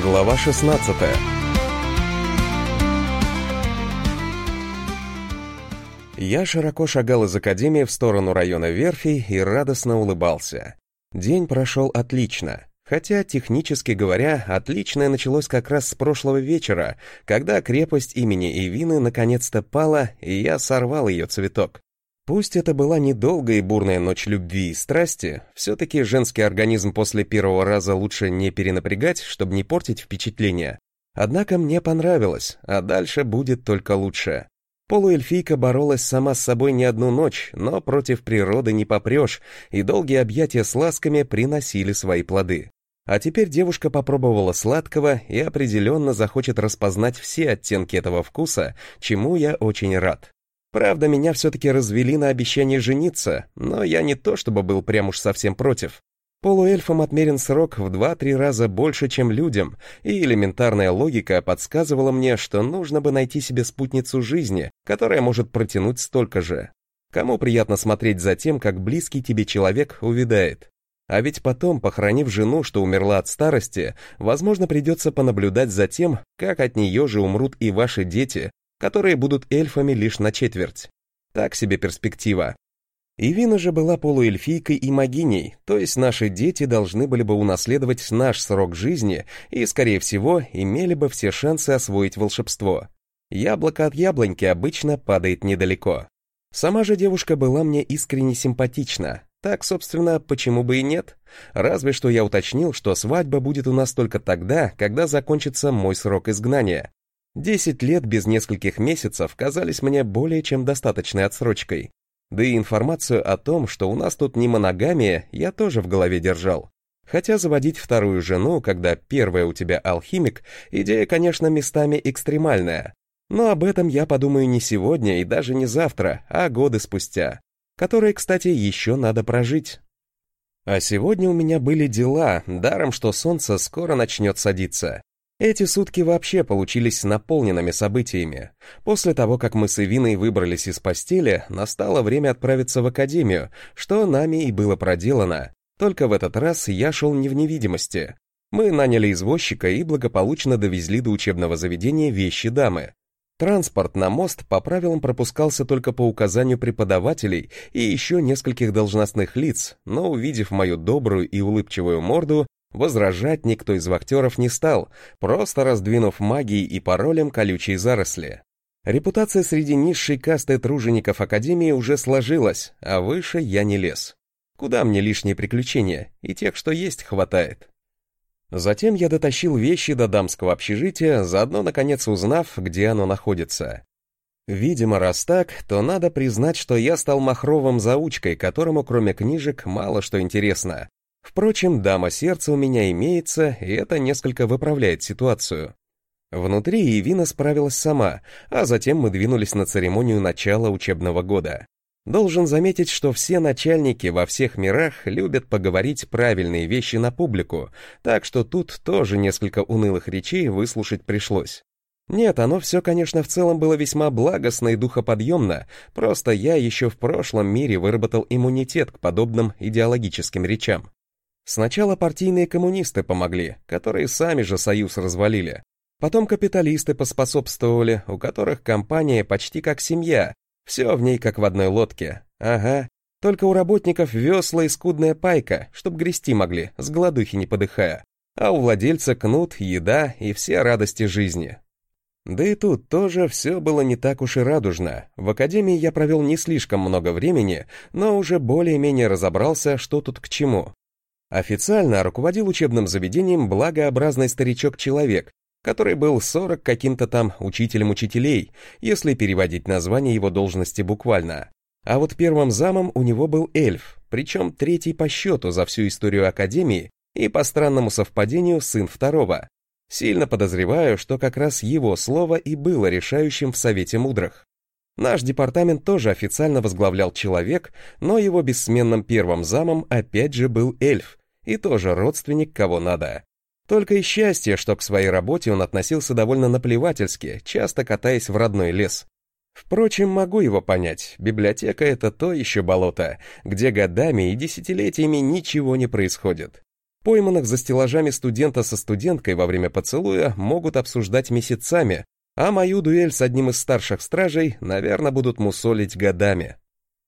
Глава 16. Я широко шагал из академии в сторону района верфей и радостно улыбался. День прошел отлично. Хотя, технически говоря, отличное началось как раз с прошлого вечера, когда крепость имени Эвины наконец-то пала, и я сорвал ее цветок. Пусть это была недолгая и бурная ночь любви и страсти, все-таки женский организм после первого раза лучше не перенапрягать, чтобы не портить впечатление. Однако мне понравилось, а дальше будет только лучше. Полуэльфийка боролась сама с собой не одну ночь, но против природы не попрешь, и долгие объятия с ласками приносили свои плоды. А теперь девушка попробовала сладкого и определенно захочет распознать все оттенки этого вкуса, чему я очень рад. Правда, меня все-таки развели на обещание жениться, но я не то чтобы был прям уж совсем против. Полуэльфам отмерен срок в 2-3 раза больше, чем людям, и элементарная логика подсказывала мне, что нужно бы найти себе спутницу жизни, которая может протянуть столько же. Кому приятно смотреть за тем, как близкий тебе человек увядает? А ведь потом, похоронив жену, что умерла от старости, возможно, придется понаблюдать за тем, как от нее же умрут и ваши дети, которые будут эльфами лишь на четверть. Так себе перспектива. Эвина же была полуэльфийкой и могиней, то есть наши дети должны были бы унаследовать наш срок жизни и, скорее всего, имели бы все шансы освоить волшебство. Яблоко от яблоньки обычно падает недалеко. Сама же девушка была мне искренне симпатична. Так, собственно, почему бы и нет? Разве что я уточнил, что свадьба будет у нас только тогда, когда закончится мой срок изгнания. 10 лет без нескольких месяцев казались мне более чем достаточной отсрочкой. Да и информацию о том, что у нас тут не моногамия, я тоже в голове держал. Хотя заводить вторую жену, когда первая у тебя алхимик, идея, конечно, местами экстремальная. Но об этом я подумаю не сегодня и даже не завтра, а годы спустя, которые, кстати, еще надо прожить. А сегодня у меня были дела, даром что солнце скоро начнет садиться. Эти сутки вообще получились наполненными событиями. После того, как мы с Эвиной выбрались из постели, настало время отправиться в академию, что нами и было проделано. Только в этот раз я шел не в невидимости. Мы наняли извозчика и благополучно довезли до учебного заведения вещи дамы. Транспорт на мост по правилам пропускался только по указанию преподавателей и еще нескольких должностных лиц, но, увидев мою добрую и улыбчивую морду, возражать никто из вахтеров не стал, просто раздвинув магией и паролем колючие заросли. Репутация среди низшей касты тружеников Академии уже сложилась, а выше я не лез. Куда мне лишние приключения, и тех, что есть, хватает. Затем я дотащил вещи до дамского общежития, заодно наконец узнав, где оно находится. Видимо, раз так, то надо признать, что я стал махровым заучкой, которому кроме книжек мало что интересно. Впрочем, дама сердца у меня имеется, и это несколько выправляет ситуацию. Внутри Эвина справилась сама, а затем мы двинулись на церемонию начала учебного года. Должен заметить, что все начальники во всех мирах любят поговорить правильные вещи на публику, так что тут тоже несколько унылых речей выслушать пришлось. Нет, оно все, конечно, в целом было весьма благостно и духоподъемно, просто я еще в прошлом мире выработал иммунитет к подобным идеологическим речам. Сначала партийные коммунисты помогли, которые сами же союз развалили. Потом капиталисты поспособствовали, у которых компания почти как семья, все в ней как в одной лодке. Ага, только у работников весла и скудная пайка, чтоб грести могли, с голодухи не подыхая. А у владельца кнут, еда и все радости жизни. Да и тут тоже все было не так уж и радужно. В академии я провел не слишком много времени, но уже более-менее разобрался, что тут к чему. Официально руководил учебным заведением благообразный старичок-человек, который был 40 каким-то там учителем учителей, если переводить название его должности буквально. А вот первым замом у него был эльф, причем третий по счету за всю историю академии и по странному совпадению сын второго. Сильно подозреваю, что как раз его слово и было решающим в Совете Мудрых. Наш департамент тоже официально возглавлял человек, но его бессменным первым замом опять же был эльф, и тоже родственник кого надо. Только и счастье, что к своей работе он относился довольно наплевательски, часто катаясь в родной лес. Впрочем, могу его понять, библиотека — это то еще болото, где годами и десятилетиями ничего не происходит. Пойманных за стеллажами студента со студенткой во время поцелуя могут обсуждать месяцами, а мою дуэль с одним из старших стражей, наверное, будут мусолить годами.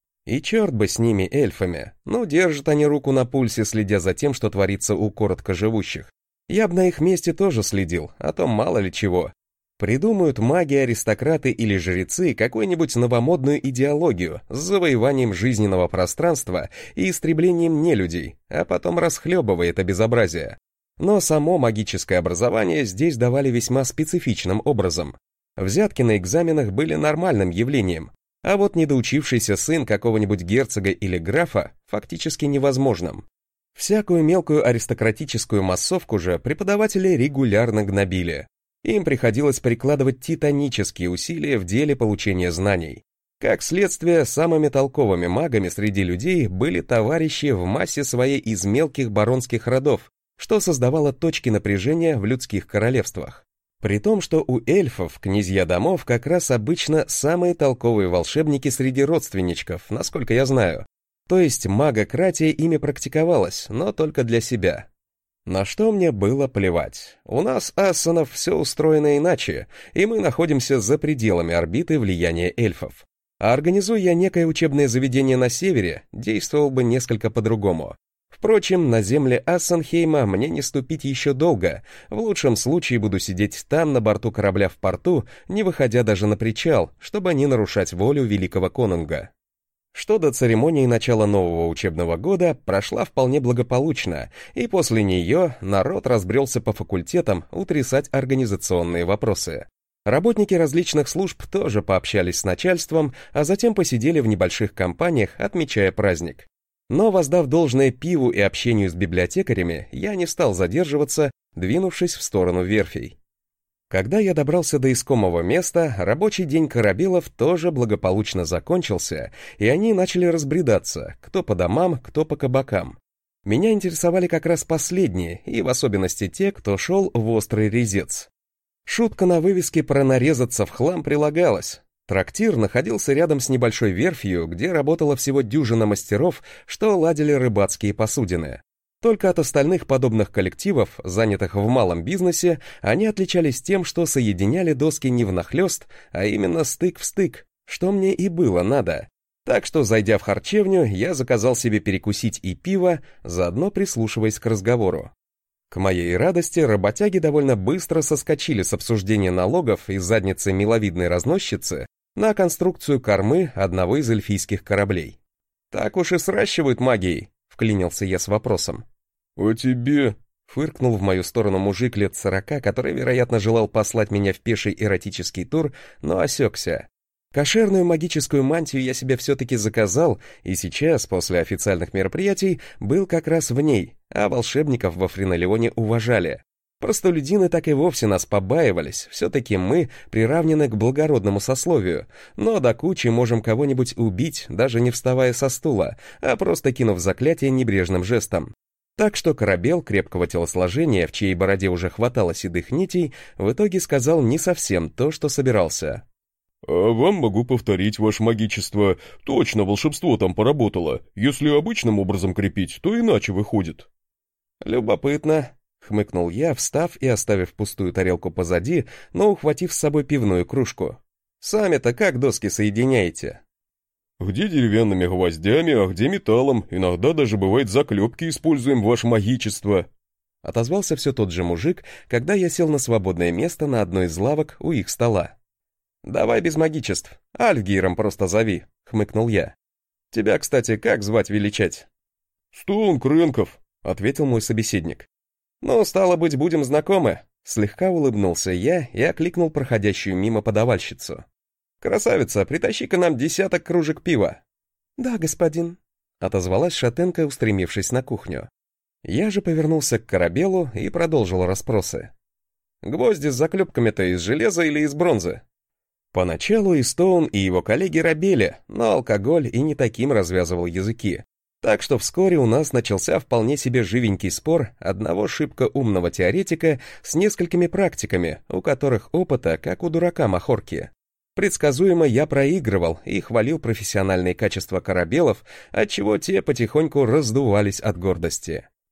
И черт бы с ними, эльфами. Ну, держат они руку на пульсе, следя за тем, что творится у короткоживущих. Я бы на их месте тоже следил, а то мало ли чего. Придумают маги, аристократы или жрецы какую-нибудь новомодную идеологию с завоеванием жизненного пространства и истреблением нелюдей, а потом расхлебывает это безобразие. Но само магическое образование здесь давали весьма специфичным образом. Взятки на экзаменах были нормальным явлением, а вот недоучившийся сын какого-нибудь герцога или графа фактически невозможным. Всякую мелкую аристократическую массовку же преподаватели регулярно гнобили. Им приходилось прикладывать титанические усилия в деле получения знаний. Как следствие, самыми толковыми магами среди людей были товарищи в массе своей из мелких баронских родов, что создавало точки напряжения в людских королевствах. При том, что у эльфов, князья домов, как раз обычно самые толковые волшебники среди родственничков, насколько я знаю. То есть магократия ими практиковалась, но только для себя. На что мне было плевать. У нас, ассанов, все устроено иначе, и мы находимся за пределами орбиты влияния эльфов. А организуя я некое учебное заведение на севере, действовал бы несколько по-другому. Впрочем, на земле Ассенхейма мне не ступить еще долго, в лучшем случае буду сидеть там, на борту корабля в порту, не выходя даже на причал, чтобы не нарушать волю великого конунга. Что до церемонии начала нового учебного года, прошла вполне благополучно, и после нее народ разбрелся по факультетам утрясать организационные вопросы. Работники различных служб тоже пообщались с начальством, а затем посидели в небольших компаниях, отмечая праздник. Но, воздав должное пиву и общению с библиотекарями, я не стал задерживаться, двинувшись в сторону верфей. Когда я добрался до искомого места, рабочий день корабелов тоже благополучно закончился, и они начали разбредаться, кто по домам, кто по кабакам. Меня интересовали как раз последние, и в особенности те, кто шел в острый резец. Шутка на вывеске про нарезаться в хлам прилагалась. Трактир находился рядом с небольшой верфью, где работало всего дюжина мастеров, что ладили рыбацкие посудины. Только от остальных подобных коллективов, занятых в малом бизнесе, они отличались тем, что соединяли доски не внахлёст, а именно стык в стык, что мне и было надо. Так что, зайдя в харчевню, я заказал себе перекусить и пиво, заодно прислушиваясь к разговору. К моей радости, работяги довольно быстро соскочили с обсуждения налогов из задницы миловидной разносчицы на конструкцию кормы одного из эльфийских кораблей. «Так уж и сращивают магией», — вклинился я с вопросом. «А тебе?» — фыркнул в мою сторону мужик лет 40, который, вероятно, желал послать меня в пеший эротический тур, но осекся. Кошерную магическую мантию я себе все-таки заказал, и сейчас, после официальных мероприятий, был как раз в ней, а волшебников во Френолеоне уважали. Простолюдины так и вовсе нас побаивались, все-таки мы приравнены к благородному сословию, но до кучи можем кого-нибудь убить, даже не вставая со стула, а просто кинув заклятие небрежным жестом. Так что корабел крепкого телосложения, в чьей бороде уже хватало седых нитей, в итоге сказал не совсем то, что собирался. «А вам могу повторить, ваше магичество, точно волшебство там поработало, если обычным образом крепить, то иначе выходит». «Любопытно», — хмыкнул я, встав и оставив пустую тарелку позади, но ухватив с собой пивную кружку. «Сами-то как доски соединяете?» «Где деревянными гвоздями, а где металлом, иногда даже бывает заклепки используем, ваше магичество», — отозвался все тот же мужик, когда я сел на свободное место на одной из лавок у их стола. «Давай без магичеств, Альфгиром просто зови», — хмыкнул я. «Тебя, кстати, как звать величать?» «Стоун Кренков», — ответил мой собеседник. «Ну, стало быть, будем знакомы», — слегка улыбнулся я и окликнул проходящую мимо подавальщицу. «Красавица, притащи-ка нам 10 кружек пива». «Да, господин», — отозвалась шатенка, устремившись на кухню. Я же повернулся к корабелу и продолжил расспросы. «Гвозди с заклепками-то из железа или из бронзы?» Поначалу и Стоун, и его коллеги робели, но алкоголь и не таким развязывал языки. Так что вскоре у нас начался вполне себе живенький спор одного шибко умного теоретика с несколькими практиками, у которых опыта, как у дурака махорки. Предсказуемо я проигрывал и хвалил профессиональные качества корабелов, отчего те потихоньку раздувались от гордости.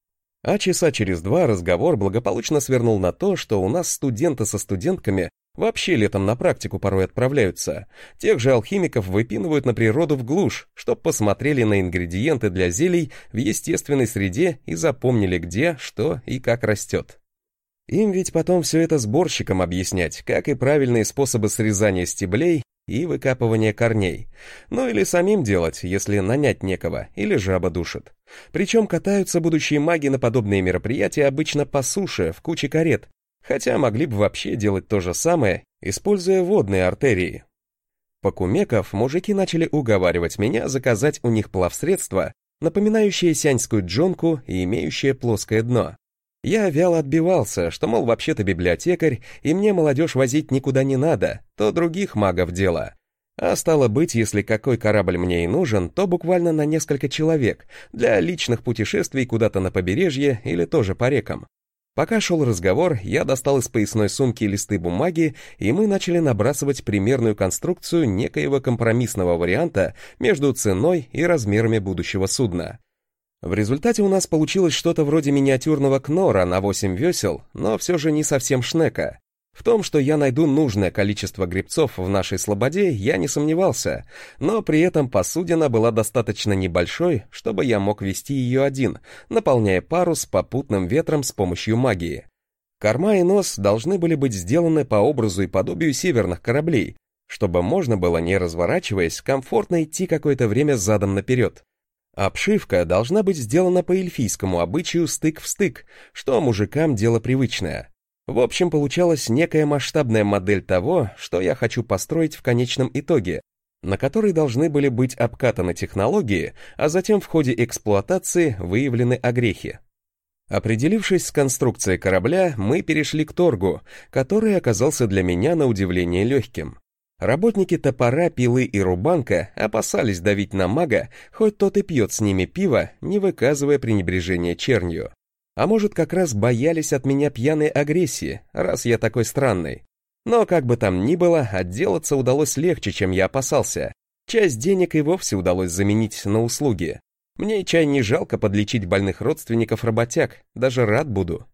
А часа через 2 разговор благополучно свернул на то, что у нас студенты со студентками вообще летом на практику порой отправляются. Тех же алхимиков выпинывают на природу в глушь, чтоб посмотрели на ингредиенты для зелий в естественной среде и запомнили, где, что и как растет. Им ведь потом все это сборщикам объяснять, как и правильные способы срезания стеблей и выкапывания корней. Ну или самим делать, если нанять некого, или жаба душит. Причем катаются будущие маги на подобные мероприятия обычно по суше, в куче карет, хотя могли бы вообще делать то же самое, используя водные артерии. Покумеков, мужики начали уговаривать меня заказать у них плавсредство, напоминающее сяньскую джонку и имеющее плоское дно. Я вяло отбивался, что, мол, вообще-то библиотекарь, и мне молодежь возить никуда не надо, то других магов дело. А стало быть, если какой корабль мне и нужен, то буквально на несколько человек, для личных путешествий куда-то на побережье или тоже по рекам. Пока шел разговор, я достал из поясной сумки листы бумаги, и мы начали набрасывать примерную конструкцию некоего компромиссного варианта между ценой и размерами будущего судна. В результате у нас получилось что-то вроде миниатюрного кнора на 8 весел, но все же не совсем шнека. В том, что я найду нужное количество гребцов в нашей слободе, я не сомневался, но при этом посудина была достаточно небольшой, чтобы я мог вести ее один, наполняя парус попутным ветром с помощью магии. Корма и нос должны были быть сделаны по образу и подобию северных кораблей, чтобы можно было, не разворачиваясь, комфортно идти какое-то время задом наперед. Обшивка должна быть сделана по эльфийскому обычаю стык в стык, что мужикам дело привычное. В общем, получалась некая масштабная модель того, что я хочу построить в конечном итоге, на которой должны были быть обкатаны технологии, а затем в ходе эксплуатации выявлены огрехи. Определившись с конструкцией корабля, мы перешли к торгу, который оказался для меня на удивление легким. Работники топора, пилы и рубанка опасались давить на мага, хоть тот и пьет с ними пиво, не выказывая пренебрежения чернью. А может, как раз боялись от меня пьяной агрессии, раз я такой странный. Но как бы там ни было, отделаться удалось легче, чем я опасался. Часть денег и вовсе удалось заменить на услуги. Мне и чай не жалко подлечить больных родственников работяг, даже рад буду.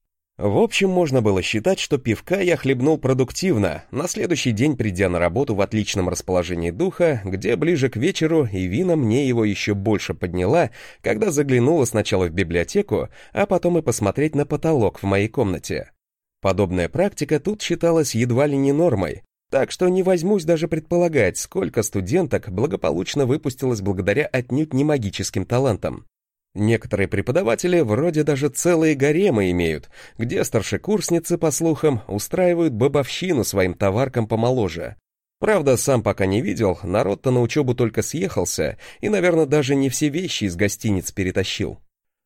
В общем, можно было считать, что пивка я хлебнул продуктивно, на следующий день придя на работу в отличном расположении духа, где ближе к вечеру Ивина мне его еще больше подняла, когда заглянула сначала в библиотеку, а потом и посмотреть на потолок в моей комнате. Подобная практика тут считалась едва ли не нормой, так что не возьмусь даже предполагать, сколько студенток благополучно выпустилось благодаря отнюдь не магическим талантам. Некоторые преподаватели вроде даже целые гаремы имеют, где старшекурсницы, по слухам, устраивают бабовщину своим товаркам помоложе. Правда, сам пока не видел, народ-то на учебу только съехался и, наверное, даже не все вещи из гостиниц перетащил.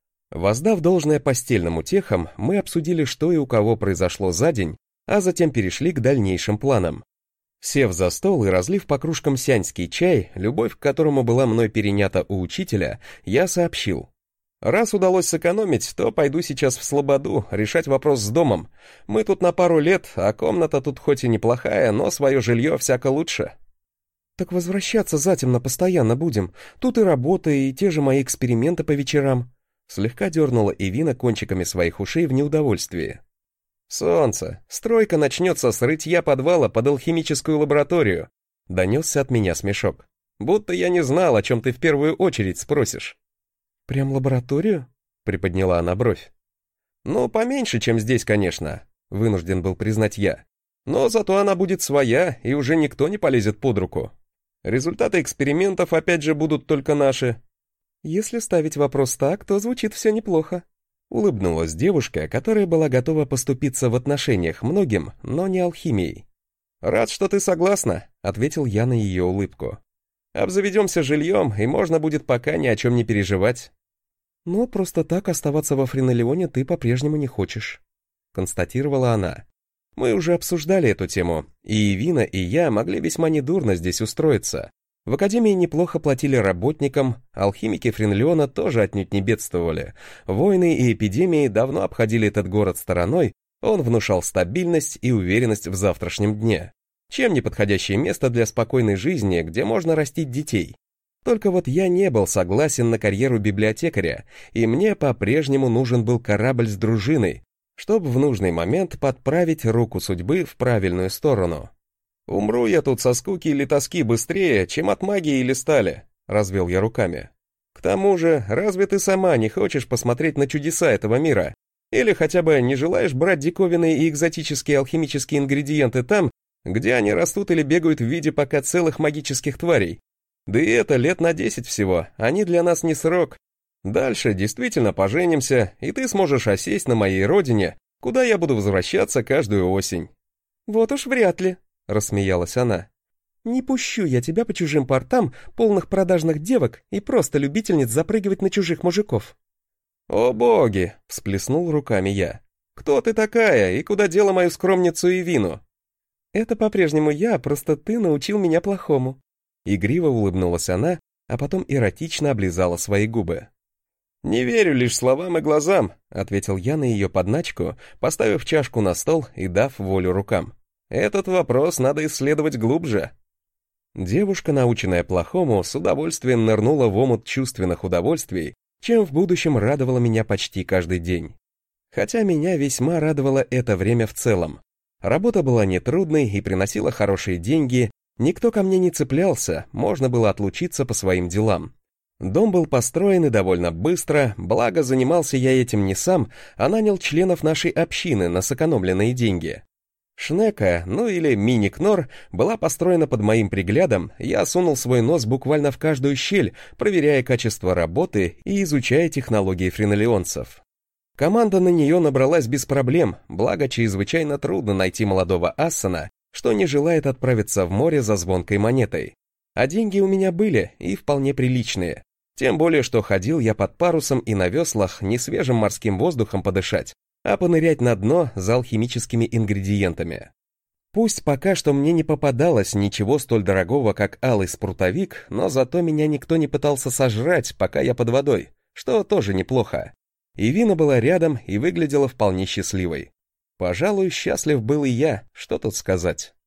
Воздав должное постельным утехам, мы обсудили, что и у кого произошло за день, а затем перешли к дальнейшим планам. Сев за стол и разлив по кружкам сяньский чай, любовь к которому была мной перенята у учителя, я сообщил. Раз удалось сэкономить, то пойду сейчас в слободу решать вопрос с домом. Мы тут на пару лет, а комната тут хоть и неплохая, но свое жилье всяко лучше. Так возвращаться затемно постоянно будем. Тут и работа, и те же мои эксперименты по вечерам. Слегка дернула Ивина кончиками своих ушей в неудовольствии. Солнце, стройка начнется с рытья подвала под алхимическую лабораторию. Донесся от меня смешок. Будто я не знал, о чем ты в первую очередь спросишь. «Прям лабораторию?» — приподняла она бровь. «Ну, поменьше, чем здесь, конечно», — вынужден был признать я. «Но зато она будет своя, и уже никто не полезет под руку. Результаты экспериментов, опять же, будут только наши». «Если ставить вопрос так, то звучит все неплохо», — улыбнулась девушка, которая была готова поступиться в отношениях многим, но не алхимией. «Рад, что ты согласна», — ответил я на ее улыбку. «Обзаведемся жильем, и можно будет пока ни о чем не переживать». «Но просто так оставаться во Френолеоне ты по-прежнему не хочешь», — констатировала она. «Мы уже обсуждали эту тему, и Ивина, и я могли весьма недурно здесь устроиться. В академии неплохо платили работникам, алхимики Френолеона тоже отнюдь не бедствовали. Войны и эпидемии давно обходили этот город стороной, он внушал стабильность и уверенность в завтрашнем дне. Чем не подходящее место для спокойной жизни, где можно растить детей? Только вот я не был согласен на карьеру библиотекаря, и мне по-прежнему нужен был корабль с дружиной, чтобы в нужный момент подправить руку судьбы в правильную сторону. «Умру я тут со скуки или тоски быстрее, чем от магии или стали», — развел я руками. «К тому же, разве ты сама не хочешь посмотреть на чудеса этого мира? Или хотя бы не желаешь брать диковинные и экзотические алхимические ингредиенты там, где они растут или бегают в виде пока целых магических тварей? Да и это лет на 10 всего, они для нас не срок. Дальше действительно поженимся, и ты сможешь осесть на моей родине, куда я буду возвращаться каждую осень». «Вот уж вряд ли», — рассмеялась она. «Не пущу я тебя по чужим портам, полных продажных девок и просто любительниц запрыгивать на чужих мужиков». «О боги!» — всплеснул руками я. «Кто ты такая и куда дела мою скромницу и вину?» «Это по-прежнему я, просто ты научил меня плохому». Игриво улыбнулась она, а потом эротично облизала свои губы. «Не верю лишь словам и глазам», — ответил я на ее подначку, поставив чашку на стол и дав волю рукам. «Этот вопрос надо исследовать глубже». Девушка, наученная плохому, с удовольствием нырнула в омут чувственных удовольствий, чем в будущем радовала меня почти каждый день. Хотя меня весьма радовало это время в целом. Работа была нетрудной и приносила хорошие деньги, никто ко мне не цеплялся, можно было отлучиться по своим делам. Дом был построен и довольно быстро, благо занимался я этим не сам, а нанял членов нашей общины на сэкономленные деньги. Шнека, ну или мини-кнор, была построена под моим приглядом, я сунул свой нос буквально в каждую щель, проверяя качество работы и изучая технологии френолеонцев. Команда на нее набралась без проблем, благо чрезвычайно трудно найти молодого ассана, что не желает отправиться в море за звонкой монетой. А деньги у меня были, и вполне приличные. Тем более, что ходил я под парусом и на веслах не свежим морским воздухом подышать, а понырять на дно за алхимическими ингредиентами. Пусть пока что мне не попадалось ничего столь дорогого, как алый спрутовик, но зато меня никто не пытался сожрать, пока я под водой, что тоже неплохо. И Вина была рядом и выглядела вполне счастливой. Пожалуй, счастлив был и я, что тут сказать.